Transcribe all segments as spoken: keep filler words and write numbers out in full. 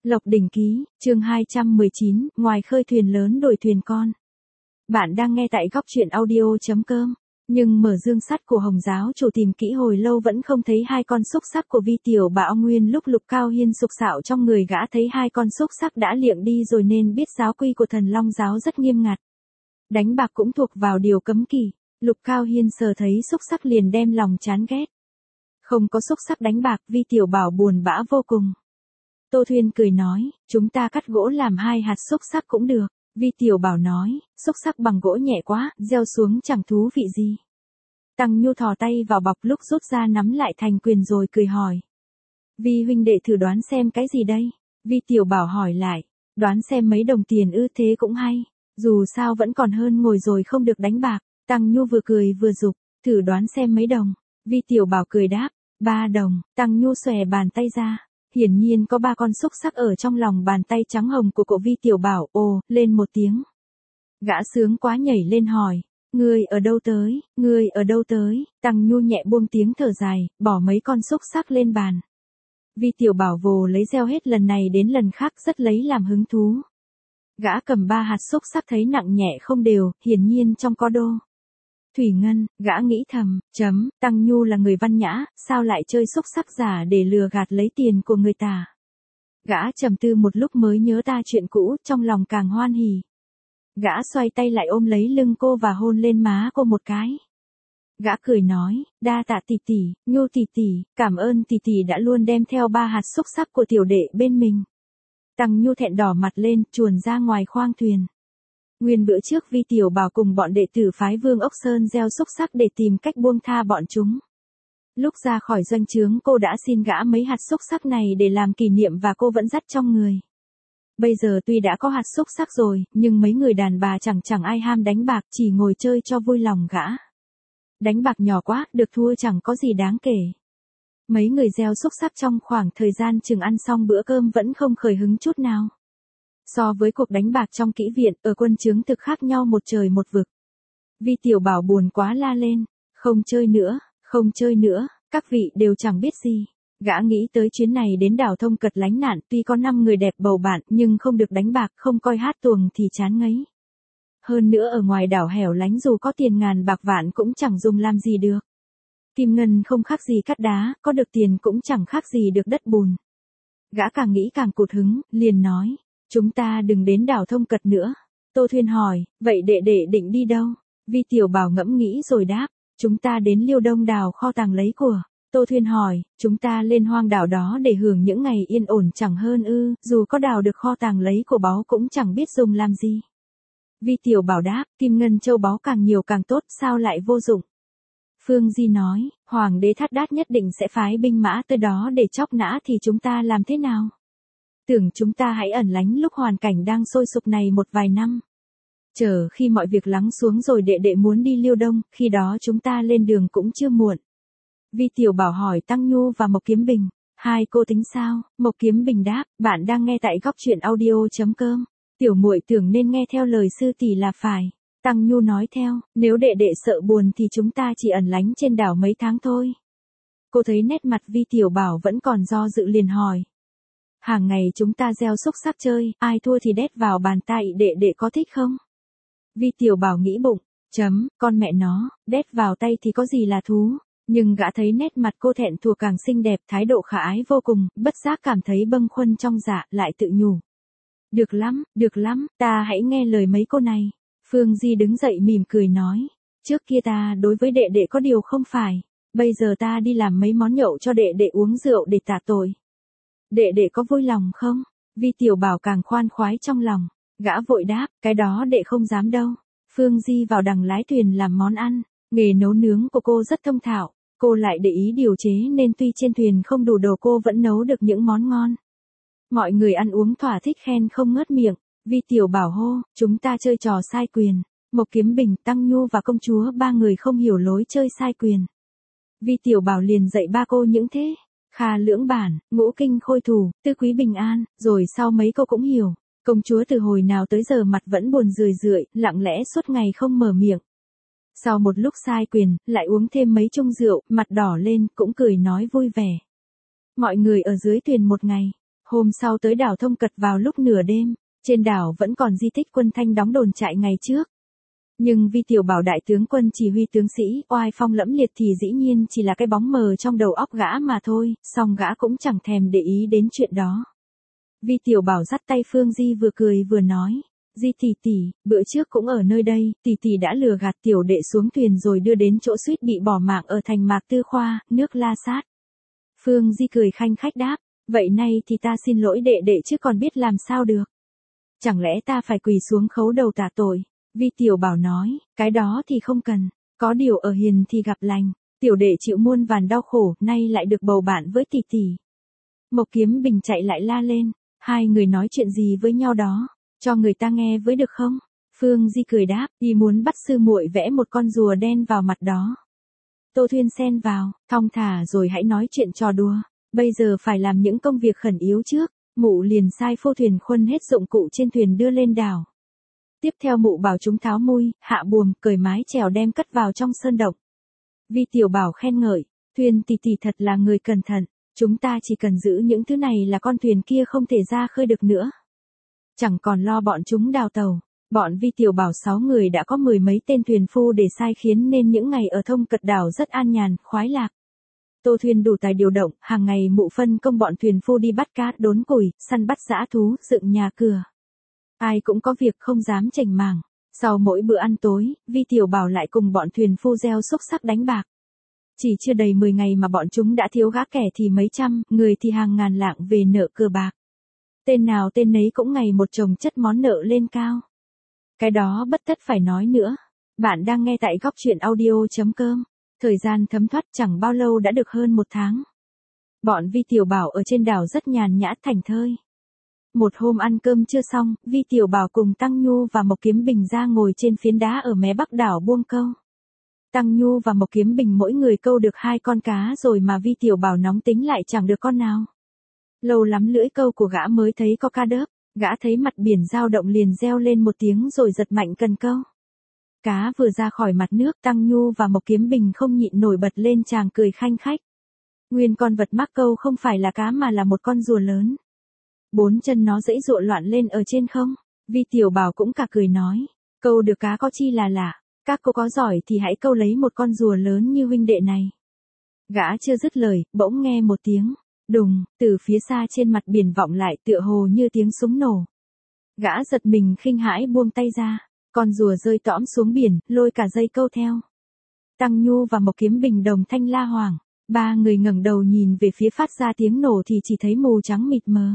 Lộc Đỉnh Ký, chương hai trăm mười chín, ngoài khơi thuyền lớn đổi thuyền con. Bạn đang nghe tại góc truyện audio chấm com. Nhưng mở dương sắt của Hồng giáo chủ tìm kỹ hồi lâu vẫn không thấy hai con xúc sắc của Vi tiểu bảo. Nguyên lúc Lục Cao Hiên sục sạo trong người gã thấy hai con xúc sắc đã liệng đi rồi nên biết giáo quy của Thần Long giáo rất nghiêm ngặt. Đánh bạc cũng thuộc vào điều cấm kỵ. Lục Cao Hiên sờ thấy xúc sắc liền đem lòng chán ghét. Không có xúc sắc đánh bạc, Vi tiểu bảo buồn bã vô cùng. Tô Thuyên cười nói, chúng ta cắt gỗ làm hai hạt xúc sắc cũng được. Vi tiểu bảo nói, xúc sắc bằng gỗ nhẹ quá, gieo xuống chẳng thú vị gì. Tăng Nhu thò tay vào bọc lúc rút ra nắm lại thành quyền rồi cười hỏi. Vi huynh đệ thử đoán xem cái gì đây? Vi tiểu bảo hỏi lại, đoán xem mấy đồng tiền ư, thế cũng hay. Dù sao vẫn còn hơn ngồi rồi không được đánh bạc. Tăng Nhu vừa cười vừa giục, thử đoán xem mấy đồng. Vi tiểu bảo cười đáp, ba đồng. Tăng Nhu xòe bàn tay ra. Hiển nhiên có ba con xúc sắc ở trong lòng bàn tay trắng hồng của cậu Vi tiểu bảo, ồ, lên một tiếng. Gã sướng quá nhảy lên hỏi, ngươi ở đâu tới, ngươi ở đâu tới, Tăng Nhu nhẹ buông tiếng thở dài, bỏ mấy con xúc sắc lên bàn. Vi tiểu bảo vồ lấy gieo hết lần này đến lần khác rất lấy làm hứng thú. Gã cầm ba hạt xúc sắc thấy nặng nhẹ không đều, hiển nhiên trong có đô. Thủy ngân, gã nghĩ thầm, chấm, Tăng Nhu là người văn nhã, sao lại chơi xúc sắc giả để lừa gạt lấy tiền của người ta. Gã trầm tư một lúc mới nhớ ta chuyện cũ, trong lòng càng hoan hỉ. Gã xoay tay lại ôm lấy lưng cô và hôn lên má cô một cái. Gã cười nói, đa tạ tỷ tỷ, Nhu tỷ tỷ, cảm ơn tỷ tỷ đã luôn đem theo ba hạt xúc sắc của tiểu đệ bên mình. Tăng Nhu thẹn đỏ mặt lên, chuồn ra ngoài khoang thuyền. Nguyên bữa trước Vi tiểu bảo cùng bọn đệ tử phái Vương Ốc Sơn gieo xúc sắc để tìm cách buông tha bọn chúng. Lúc ra khỏi doanh trướng cô đã xin gã mấy hạt xúc sắc này để làm kỷ niệm và cô vẫn dắt trong người. Bây giờ tuy đã có hạt xúc sắc rồi, nhưng mấy người đàn bà chẳng chẳng ai ham đánh bạc, chỉ ngồi chơi cho vui lòng gã. Đánh bạc nhỏ quá, được thua chẳng có gì đáng kể. Mấy người gieo xúc sắc trong khoảng thời gian chừng ăn xong bữa cơm vẫn không khởi hứng chút nào. So với cuộc đánh bạc trong kỹ viện, ở quân trướng thực khác nhau một trời một vực. Vi tiểu bảo buồn quá la lên, không chơi nữa, không chơi nữa, các vị đều chẳng biết gì. Gã nghĩ tới chuyến này đến đảo Thông Cật lánh nạn, tuy có năm người đẹp bầu bạn, nhưng không được đánh bạc, không coi hát tuồng thì chán ngấy. Hơn nữa ở ngoài đảo hẻo lánh dù có tiền ngàn bạc vạn cũng chẳng dùng làm gì được. Kim ngân không khác gì cát đá, có được tiền cũng chẳng khác gì được đất bùn. Gã càng nghĩ càng cụt hứng, liền nói. Chúng ta đừng đến đảo Thông Cật nữa. Tô Thuyên hỏi, vậy đệ đệ định đi đâu? Vi tiểu bảo ngẫm nghĩ rồi đáp, chúng ta đến Liêu Đông đào kho tàng lấy của. Tô Thuyên hỏi, chúng ta lên hoang đảo đó để hưởng những ngày yên ổn chẳng hơn ư, dù có đào được kho tàng lấy của báu cũng chẳng biết dùng làm gì. Vi tiểu bảo đáp, kim ngân châu báu càng nhiều càng tốt, sao lại vô dụng? Phương Di nói, Hoàng đế Thát Đát nhất định sẽ phái binh mã tới đó để chóc nã thì chúng ta làm thế nào? Tưởng chúng ta hãy ẩn lánh lúc hoàn cảnh đang sôi sục này một vài năm. Chờ khi mọi việc lắng xuống rồi đệ đệ muốn đi Liêu Đông, khi đó chúng ta lên đường cũng chưa muộn. Vi tiểu bảo hỏi Tăng Nhu và Mộc Kiếm Bình, hai cô tính sao? Mộc Kiếm Bình đáp, bạn đang nghe tại góc truyện audio chấm com. Tiểu muội tưởng nên nghe theo lời sư tỷ là phải. Tăng Nhu nói theo, nếu đệ đệ sợ buồn thì chúng ta chỉ ẩn lánh trên đảo mấy tháng thôi. Cô thấy nét mặt Vi tiểu bảo vẫn còn do dự liền hỏi. Hàng ngày chúng ta gieo xúc sắc chơi, ai thua thì đét vào bàn tay, đệ đệ có thích không? Vi tiểu bảo nghĩ bụng, chấm, con mẹ nó, đét vào tay thì có gì là thú, nhưng gã thấy nét mặt cô thẹn thùa càng xinh đẹp, thái độ khả ái vô cùng, bất giác cảm thấy bâng khuâng trong dạ, lại tự nhủ. Được lắm, được lắm, ta hãy nghe lời mấy cô này. Phương Di đứng dậy mỉm cười nói, trước kia ta đối với đệ đệ có điều không phải, bây giờ ta đi làm mấy món nhậu cho đệ đệ uống rượu để tạ tội. Đệ đệ có vui lòng không? Vi tiểu bảo càng khoan khoái trong lòng. Gã vội đáp, cái đó đệ không dám đâu. Phương Di vào đằng lái thuyền làm món ăn. Nghề nấu nướng của cô rất thông thạo. Cô lại để ý điều chế nên tuy trên thuyền không đủ đồ cô vẫn nấu được những món ngon. Mọi người ăn uống thỏa thích khen không ngớt miệng. Vi tiểu bảo hô, chúng ta chơi trò sai quyền. Mộc Kiếm Bình, Tăng Nhu và công chúa ba người không hiểu lối chơi sai quyền. Vi tiểu bảo liền dạy ba cô những thế. Kha lưỡng bản, ngũ kinh khôi thủ, tư quý bình an, rồi sau mấy câu cũng hiểu. Công chúa từ hồi nào tới giờ mặt vẫn buồn rười rượi, lặng lẽ suốt ngày không mở miệng. Sau một lúc sai quyền, lại uống thêm mấy chung rượu, mặt đỏ lên, cũng cười nói vui vẻ. Mọi người ở dưới thuyền một ngày. Hôm sau tới đảo Thông Cật vào lúc nửa đêm, trên đảo vẫn còn di tích quân Thanh đóng đồn trại ngày trước. Nhưng Vi Tiểu Bảo đại tướng quân chỉ huy tướng sĩ, oai phong lẫm liệt thì dĩ nhiên chỉ là cái bóng mờ trong đầu óc gã mà thôi, song gã cũng chẳng thèm để ý đến chuyện đó. Vi Tiểu Bảo dắt tay Phương Di vừa cười vừa nói, Di tỷ tỷ, bữa trước cũng ở nơi đây, tỷ tỷ đã lừa gạt tiểu đệ xuống thuyền rồi đưa đến chỗ suýt bị bỏ mạng ở thành Mạc Tư Khoa, nước La Sát. Phương Di cười khanh khách đáp, vậy nay thì ta xin lỗi đệ đệ chứ còn biết làm sao được. Chẳng lẽ ta phải quỳ xuống khấu đầu tạ tội? Vi Tiểu Bảo nói, cái đó thì không cần, có điều ở hiền thì gặp lành, tiểu đệ chịu muôn vàn đau khổ, nay lại được bầu bạn với tỷ tỷ. Mộc Kiếm Bình chạy lại la lên, hai người nói chuyện gì với nhau đó, cho người ta nghe với được không? Phương Di cười đáp, y muốn bắt sư muội vẽ một con rùa đen vào mặt đó. Tô Thuyên xen vào, thong thả rồi hãy nói chuyện trò đùa, bây giờ phải làm những công việc khẩn yếu trước. Mụ liền sai phô thuyền khuân hết dụng cụ trên thuyền đưa lên đảo. Tiếp theo mụ bảo chúng tháo mui, hạ buồm, cởi mái chèo đem cất vào trong sơn động. Vi Tiểu Bảo khen ngợi, Thuyền tỷ tỷ thật là người cẩn thận, chúng ta chỉ cần giữ những thứ này là con thuyền kia không thể ra khơi được nữa. Chẳng còn lo bọn chúng đào tàu. Bọn Vi Tiểu Bảo sáu người đã có mười mấy tên thuyền phu để sai khiến nên những ngày ở Thông Cật đảo rất an nhàn, khoái lạc. Tô Thuyên đủ tài điều động, hàng ngày mụ phân công bọn thuyền phu đi bắt cá, đốn củi, săn bắt dã thú, dựng nhà cửa. Ai cũng có việc không dám chảnh mảng. Sau mỗi bữa ăn tối, Vi Tiểu Bảo lại cùng bọn thuyền phu gieo xúc sắc đánh bạc. Chỉ chưa đầy mười ngày mà bọn chúng đã thiếu gã kẻ thì mấy trăm, người thì hàng ngàn lạng về nợ cờ bạc. Tên nào tên nấy cũng ngày một chồng chất món nợ lên cao. Cái đó bất tất phải nói nữa. Bạn đang nghe tại góc truyện audio chấm com. Thời gian thấm thoát chẳng bao lâu đã được hơn một tháng. Bọn Vi Tiểu Bảo ở trên đảo rất nhàn nhã thảnh thơi. Một hôm ăn cơm chưa xong, Vi Tiểu Bảo cùng Tăng Nhu và Mộc Kiếm Bình ra ngồi trên phiến đá ở mé bắc đảo buông câu. Tăng Nhu và Mộc Kiếm Bình mỗi người câu được hai con cá rồi mà Vi Tiểu Bảo nóng tính lại chẳng được con nào. Lâu lắm lưỡi câu của gã mới thấy có cá đớp, gã thấy mặt biển dao động liền reo lên một tiếng rồi giật mạnh cần câu. Cá vừa ra khỏi mặt nước, Tăng Nhu và Mộc Kiếm Bình không nhịn nổi bật lên chàng cười khanh khách. Nguyên con vật mắc câu không phải là cá mà là một con rùa lớn. Bốn chân nó dãy dụa loạn lên ở trên không. Vi Tiểu Bảo cũng cả cười nói, câu được cá có chi là lạ, các cô có giỏi thì hãy câu lấy một con rùa lớn như huynh đệ này. Gã chưa dứt lời, bỗng nghe một tiếng đùng, từ phía xa trên mặt biển vọng lại tựa hồ như tiếng súng nổ. Gã giật mình khinh hãi buông tay ra, con rùa rơi tõm xuống biển, lôi cả dây câu theo. Tăng Nhu và Mộc Kiếm Bình đồng thanh la hoảng, ba người ngẩng đầu nhìn về phía phát ra tiếng nổ thì chỉ thấy mù trắng mịt mờ.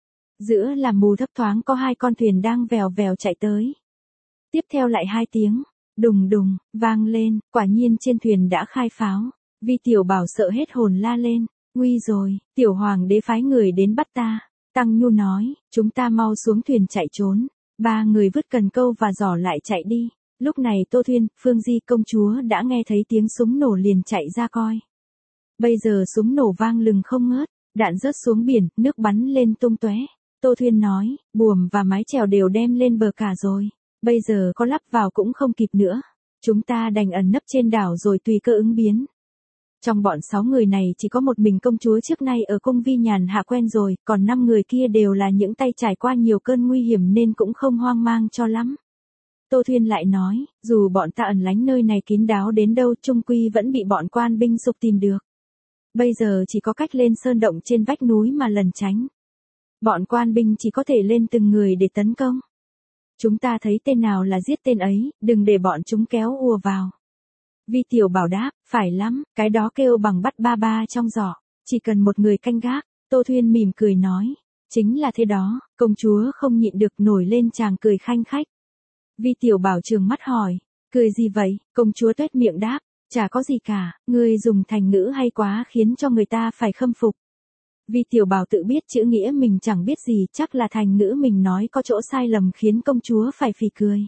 Giữa làn mù thấp thoáng có hai con thuyền đang vèo vèo chạy tới. Tiếp theo lại hai tiếng đùng đùng vang lên, quả nhiên trên thuyền đã khai pháo. Vi Tiểu Bảo sợ hết hồn la lên, nguy rồi, tiểu hoàng đế phái người đến bắt ta. Tăng Nhu nói, chúng ta mau xuống thuyền chạy trốn. Ba người vứt cần câu và giỏ lại chạy đi. Lúc này Tô Thuyên, Phương Di công chúa đã nghe thấy tiếng súng nổ liền chạy ra coi. Bây giờ súng nổ vang lừng không ngớt, đạn rớt xuống biển, nước bắn lên tung tóe. Tô Thuyên nói, buồm và mái chèo đều đem lên bờ cả rồi. Bây giờ có lắp vào cũng không kịp nữa. Chúng ta đành ẩn nấp trên đảo rồi tùy cơ ứng biến. Trong bọn sáu người này chỉ có một mình công chúa trước nay ở cung Vi nhàn hạ quen rồi, còn năm người kia đều là những tay trải qua nhiều cơn nguy hiểm nên cũng không hoang mang cho lắm. Tô Thuyên lại nói, dù bọn ta ẩn lánh nơi này kín đáo đến đâu chung quy vẫn bị bọn quan binh sục tìm được. Bây giờ chỉ có cách lên sơn động trên vách núi mà lẩn tránh. Bọn quan binh chỉ có thể lên từng người để tấn công. Chúng ta thấy tên nào là giết tên ấy, đừng để bọn chúng kéo ùa vào. Vi Tiểu Bảo đáp, phải lắm, cái đó kêu bằng bắt ba ba trong giỏ, chỉ cần một người canh gác. Tô Thuyên mỉm cười nói, chính là thế đó. Công chúa không nhịn được nổi lên chàng cười khanh khách. Vi Tiểu Bảo trừng mắt hỏi, cười gì vậy? Công chúa tuét miệng đáp, chả có gì cả, ngươi dùng thành ngữ hay quá khiến cho người ta phải khâm phục. Vi Tiểu Bảo tự biết chữ nghĩa mình chẳng biết gì, chắc là thành ngữ mình nói có chỗ sai lầm khiến công chúa phải phì cười.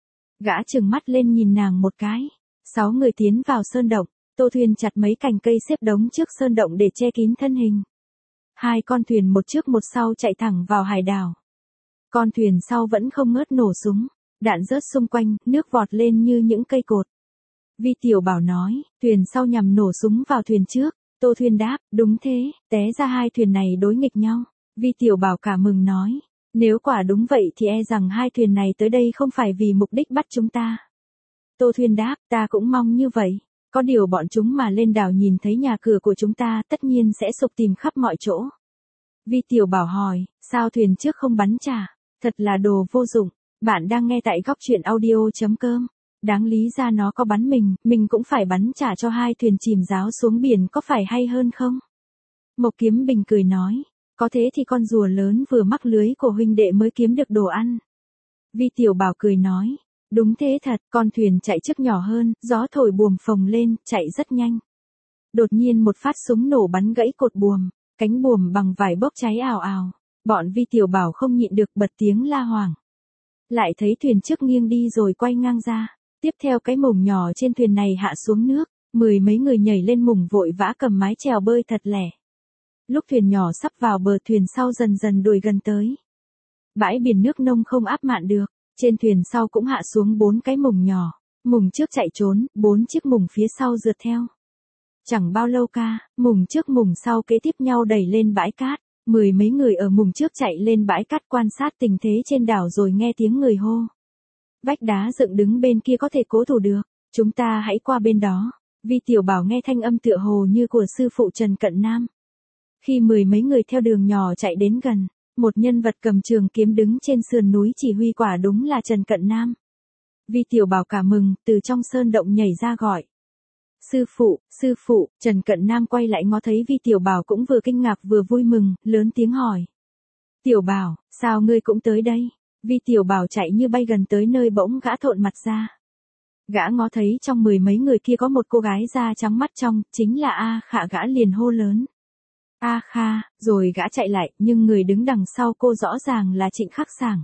Gã trừng mắt lên nhìn nàng một cái. Sáu người tiến vào sơn động, Tô Thuyên chặt mấy cành cây xếp đống trước sơn động để che kín thân hình. Hai con thuyền một trước một sau chạy thẳng vào hải đảo. Con thuyền sau vẫn không ngớt nổ súng, đạn rớt xung quanh, nước vọt lên như những cây cột. Vi Tiểu Bảo nói, thuyền sau nhằm nổ súng vào thuyền trước. Tô Thuyên đáp, đúng thế, té ra hai thuyền này đối nghịch nhau. Vi Tiểu Bảo cả mừng nói, nếu quả đúng vậy thì e rằng hai thuyền này tới đây không phải vì mục đích bắt chúng ta. Tô Thuyên đáp, ta cũng mong như vậy, có điều bọn chúng mà lên đảo nhìn thấy nhà cửa của chúng ta tất nhiên sẽ sục tìm khắp mọi chỗ. Vi Tiểu Bảo hỏi, sao thuyền trước không bắn trả, thật là đồ vô dụng, bạn đang nghe tại góc truyện audio.com. Đáng lý ra nó có bắn mình, mình cũng phải bắn trả cho hai thuyền chìm giáo xuống biển có phải hay hơn không? Mộc Kiếm Bình cười nói, có thế thì con rùa lớn vừa mắc lưới của huynh đệ mới kiếm được đồ ăn. Vi Tiểu Bảo cười nói, đúng thế thật, con thuyền chạy trước nhỏ hơn, gió thổi buồm phồng lên, chạy rất nhanh. Đột nhiên một phát súng nổ bắn gãy cột buồm, cánh buồm bằng vải bốc cháy ào ào, bọn Vi Tiểu Bảo không nhịn được bật tiếng la hoảng. Lại thấy thuyền trước nghiêng đi rồi quay ngang ra, tiếp theo cái mùng nhỏ trên thuyền này hạ xuống nước, mười mấy người nhảy lên mùng vội vã cầm mái chèo bơi thật lẻ. Lúc thuyền nhỏ sắp vào bờ thuyền sau dần dần đuổi gần tới. Bãi biển nước nông không áp mạn được, trên thuyền sau cũng hạ xuống bốn cái mùng nhỏ, mùng trước chạy trốn, bốn chiếc mùng phía sau rượt theo. Chẳng bao lâu ca, mùng trước mùng sau kế tiếp nhau đẩy lên bãi cát, mười mấy người ở mùng trước chạy lên bãi cát quan sát tình thế trên đảo rồi nghe tiếng người hô. Vách đá dựng đứng bên kia có thể cố thủ được, chúng ta hãy qua bên đó. Vi Tiểu Bảo nghe thanh âm tựa hồ như của sư phụ Trần Cận Nam. Khi mười mấy người theo đường nhỏ chạy đến gần, một nhân vật cầm trường kiếm đứng trên sườn núi chỉ huy quả đúng là Trần Cận Nam. Vi Tiểu Bảo cả mừng, từ trong sơn động nhảy ra gọi. Sư phụ, sư phụ, Trần Cận Nam quay lại ngó thấy Vi Tiểu Bảo cũng vừa kinh ngạc vừa vui mừng, lớn tiếng hỏi. Tiểu Bảo, sao ngươi cũng tới đây? Vi Tiểu Bảo chạy như bay gần tới nơi bỗng gã thộn mặt ra. Gã ngó thấy trong mười mấy người kia có một cô gái da trắng mắt trong, chính là A Khả, gã liền hô lớn. A Kha, rồi gã chạy lại, nhưng người đứng đằng sau cô rõ ràng là Trịnh Khắc Sảng.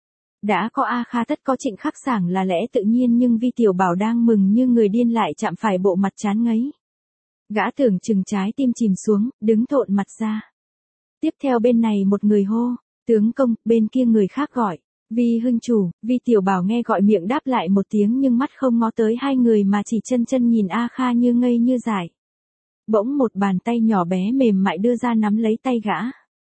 Đã có A Kha tất có Trịnh Khắc Sảng là lẽ tự nhiên, nhưng Vi Tiểu Bảo đang mừng như người điên lại chạm phải bộ mặt chán ngấy. Gã tưởng chừng trái tim chìm xuống, đứng thộn mặt ra. Tiếp theo bên này một người hô, tướng công, bên kia người khác gọi, Vi huynh chủ. Vi Tiểu Bảo nghe gọi miệng đáp lại một tiếng nhưng mắt không ngó tới hai người mà chỉ chân chân nhìn A Kha như ngây như dại. Bỗng một bàn tay nhỏ bé mềm mại đưa ra nắm lấy tay gã.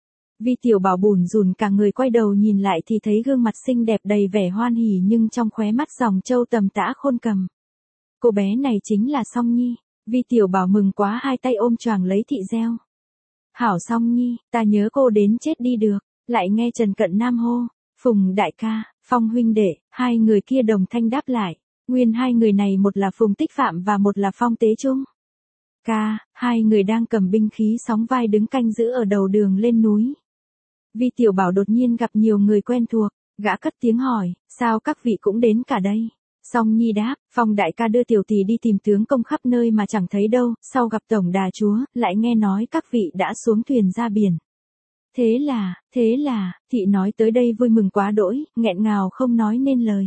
Vi Tiểu Bảo bủn rủn cả người, quay đầu nhìn lại thì thấy gương mặt xinh đẹp đầy vẻ hoan hỉ nhưng trong khóe mắt dòng trâu tầm tã khôn cầm. Cô bé này chính là Song Nhi. Vi Tiểu Bảo mừng quá, hai tay ôm choàng lấy thị reo. Hảo Song Nhi, ta nhớ cô đến chết đi được. Lại nghe Trần Cận Nam hô, Phùng đại ca, Phong huynh đệ. Hai người kia đồng thanh đáp lại. Nguyên hai người này một là Phùng Tích Phạm và một là Phong Tế Trung. Ca, hai người đang cầm binh khí sóng vai đứng canh giữ ở đầu đường lên núi. Vi Tiểu Bảo đột nhiên gặp nhiều người quen thuộc, gã cất tiếng hỏi, sao các vị cũng đến cả đây? Song Nhi đáp, Phong đại ca đưa tiểu tỷ đi tìm tướng công khắp nơi mà chẳng thấy đâu, sau gặp tổng đà chúa, lại nghe nói các vị đã xuống thuyền ra biển. Thế là, thế là, thị nói tới đây vui mừng quá đỗi, nghẹn ngào không nói nên lời.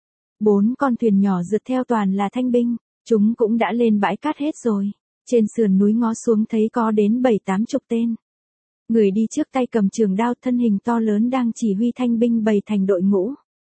Bốn con thuyền nhỏ rượt theo toàn là thanh binh, chúng cũng đã lên bãi cát hết rồi. Trên sườn núi ngó xuống thấy có đến bảy tám chục tên. Người đi trước tay cầm trường đao, thân hình to lớn đang chỉ huy thanh binh bày thành đội ngũ.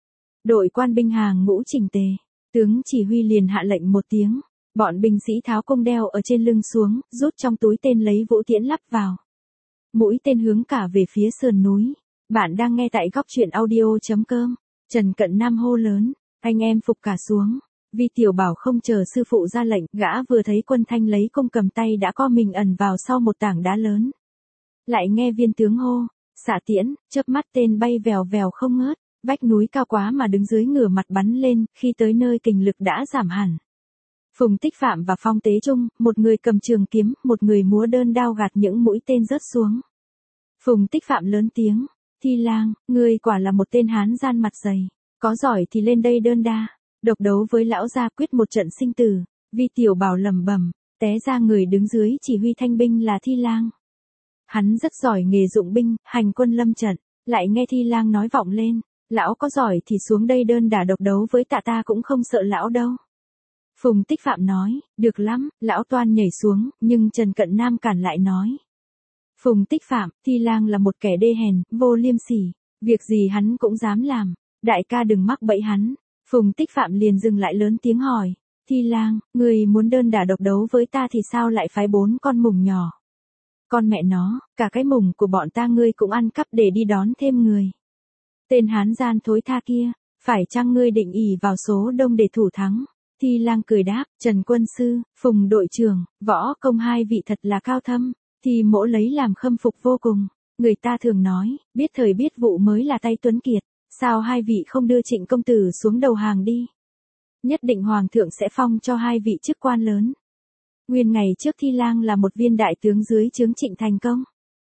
Đội quan binh hàng ngũ chỉnh tề. Tướng chỉ huy liền hạ lệnh một tiếng. Bọn binh sĩ tháo cung đeo ở trên lưng xuống, rút trong túi tên lấy vũ tiễn lắp vào. Mũi tên hướng cả về phía sườn núi. Bạn đang nghe tại góc truyện audio.com. Trần Cận Nam hô lớn, anh em phục cả xuống. Vi Tiểu Bảo không chờ sư phụ ra lệnh, gã vừa thấy quân thanh lấy cung cầm tay đã co mình ẩn vào sau một tảng đá lớn. Lại nghe viên tướng hô, xạ tiễn, chớp mắt tên bay vèo vèo không ngớt, vách núi cao quá mà đứng dưới ngửa mặt bắn lên, khi tới nơi kình lực đã giảm hẳn. Phùng Tích Phạm và Phong Tế Trung, một người cầm trường kiếm, một người múa đơn đao gạt những mũi tên rớt xuống. Phùng Tích Phạm lớn tiếng, Thi Lang, ngươi quả là một tên hán gian mặt dày, có giỏi thì lên đây đơn đa. Độc đấu với lão gia quyết một trận sinh tử. Vi Tiểu Bảo lẩm bẩm, té ra người đứng dưới chỉ huy thanh binh là Thi Lang. Hắn rất giỏi nghề dụng binh, hành quân lâm trận. Lại nghe Thi Lang nói vọng lên, lão có giỏi thì xuống đây đơn đả độc đấu với tạ, ta cũng không sợ lão đâu. Phùng Tích Phạm nói, được lắm, lão toan nhảy xuống, nhưng Trần Cận Nam cản lại nói. Phùng Tích Phạm, Thi Lang là một kẻ đê hèn, vô liêm sỉ, việc gì hắn cũng dám làm, đại ca đừng mắc bẫy hắn. Phùng Tích Phạm liền dừng lại lớn tiếng hỏi, Thi Lang, người muốn đơn đả độc đấu với ta thì sao lại phái bốn con mùng nhỏ? Con mẹ nó, cả cái mùng của bọn ta ngươi cũng ăn cắp để đi đón thêm người. Tên hán gian thối tha kia, phải chăng ngươi định ỷ vào số đông để thủ thắng? Thi Lang cười đáp, Trần quân sư, Phùng đội trưởng, võ công hai vị thật là cao thâm, thì mỗ lấy làm khâm phục vô cùng. Người ta thường nói, biết thời biết vụ mới là tay tuấn kiệt, sao hai vị không đưa Trịnh công tử xuống đầu hàng đi? Nhất định hoàng thượng sẽ phong cho hai vị chức quan lớn. Nguyên ngày trước Thi Lang là một viên đại tướng dưới trướng Trịnh Thành Công.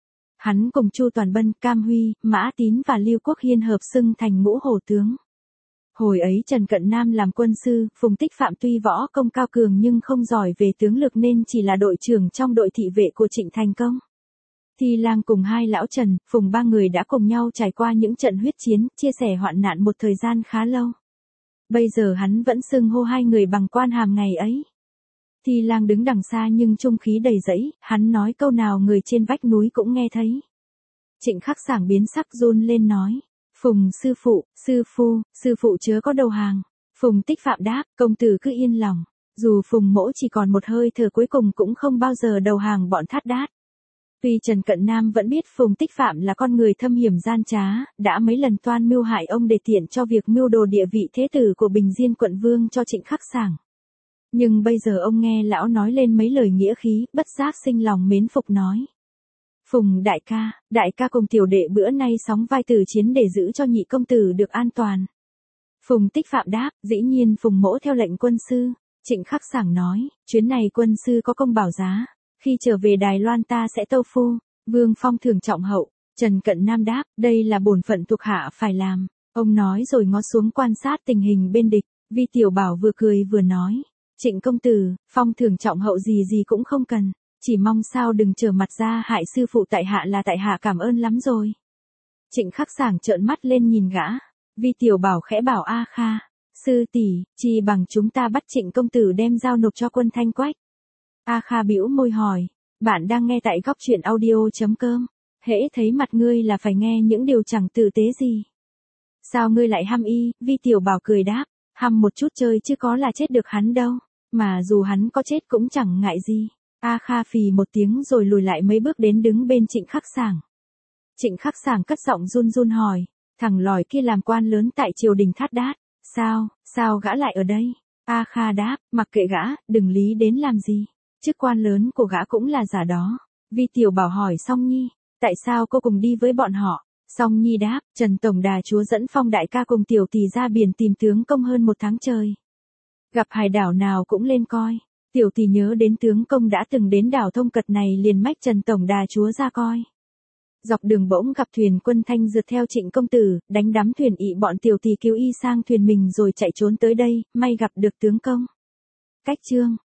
Hắn cùng Chu Toàn Bân, Cam Huy, Mã Tín và Lưu Quốc Hiên hợp xưng thành ngũ hổ tướng. Hồi ấy Trần Cận Nam làm quân sư, Phùng Tích Phạm tuy võ công cao cường nhưng không giỏi về tướng lực nên chỉ là đội trưởng trong đội thị vệ của Trịnh Thành Công. Thi Lang cùng hai lão Trần, Phùng ba người đã cùng nhau trải qua những trận huyết chiến, chia sẻ hoạn nạn một thời gian khá lâu. Bây giờ hắn vẫn xưng hô hai người bằng quan hàm ngày ấy. Thi Lang đứng đằng xa nhưng trung khí đầy dẫy, hắn nói câu nào người trên vách núi cũng nghe thấy. Trịnh Khắc Sảng biến sắc run lên nói, Phùng sư phụ, sư phu, sư phụ chớ có đầu hàng. Phùng Tích Phạm đáp, công tử cứ yên lòng, dù Phùng mỗ chỉ còn một hơi thở cuối cùng cũng không bao giờ đầu hàng bọn Thát Đát. Tuy Trần Cận Nam vẫn biết Phùng Tích Phạm là con người thâm hiểm gian trá, đã mấy lần toan mưu hại ông để tiện cho việc mưu đồ địa vị thế tử của Bình Diên quận vương cho Trịnh Khắc Sảng. Nhưng bây giờ ông nghe lão nói lên mấy lời nghĩa khí, bất giác sinh lòng mến phục nói. Phùng đại ca, đại ca cùng tiểu đệ bữa nay sóng vai tử chiến để giữ cho nhị công tử được an toàn. Phùng Tích Phạm đáp, dĩ nhiên Phùng mỗ theo lệnh quân sư. Trịnh Khắc Sảng nói, chuyến này quân sư có công bảo giá, khi trở về Đài Loan ta sẽ tâu phu, vương phong thường trọng hậu. Trần Cận Nam đáp, đây là bổn phận thuộc hạ phải làm. Ông nói rồi ngó xuống quan sát tình hình bên địch, Vi Tiểu Bảo vừa cười vừa nói. Trịnh công tử, phong thường trọng hậu gì gì cũng không cần, chỉ mong sao đừng trở mặt ra hại sư phụ tại hạ là tại hạ cảm ơn lắm rồi. Trịnh Khắc Sảng trợn mắt lên nhìn gã, Vi Tiểu Bảo khẽ bảo A Kha, sư tỷ, chi bằng chúng ta bắt Trịnh công tử đem giao nộp cho quân Thanh Quách. A Kha bĩu môi hỏi, bạn đang nghe tại góc truyện audio chấm com, hễ thấy mặt ngươi là phải nghe những điều chẳng tử tế gì. Sao ngươi lại hăm y? Vi Tiểu Bảo cười đáp, hăm một chút chơi chứ có là chết được hắn đâu, mà dù hắn có chết cũng chẳng ngại gì. A Kha phì một tiếng rồi lùi lại mấy bước đến đứng bên Trịnh Khắc Sảng. Trịnh Khắc Sảng cất giọng run run hỏi, thằng lòi kia làm quan lớn tại triều đình Thát Đát, sao, sao gã lại ở đây? A Kha đáp, mặc kệ gã, đừng lý đến làm gì, chức quan lớn của gã cũng là giả đó. Vi Tiểu Bảo hỏi Song Nhi, tại sao cô cùng đi với bọn họ? Song Nhi đáp, Trần Tổng Đà Chúa dẫn Phong đại ca cùng tiểu tỷ ra biển tìm tướng công hơn một tháng trời. Gặp hải đảo nào cũng lên coi, tiểu tỷ nhớ đến tướng công đã từng đến đảo Thông Cật này liền mách Trần Tổng Đà Chúa ra coi. Dọc đường bỗng gặp thuyền quân Thanh rượt theo Trịnh công tử, đánh đắm thuyền ị bọn tiểu tỷ cứu y sang thuyền mình rồi chạy trốn tới đây, may gặp được tướng công. Cách chương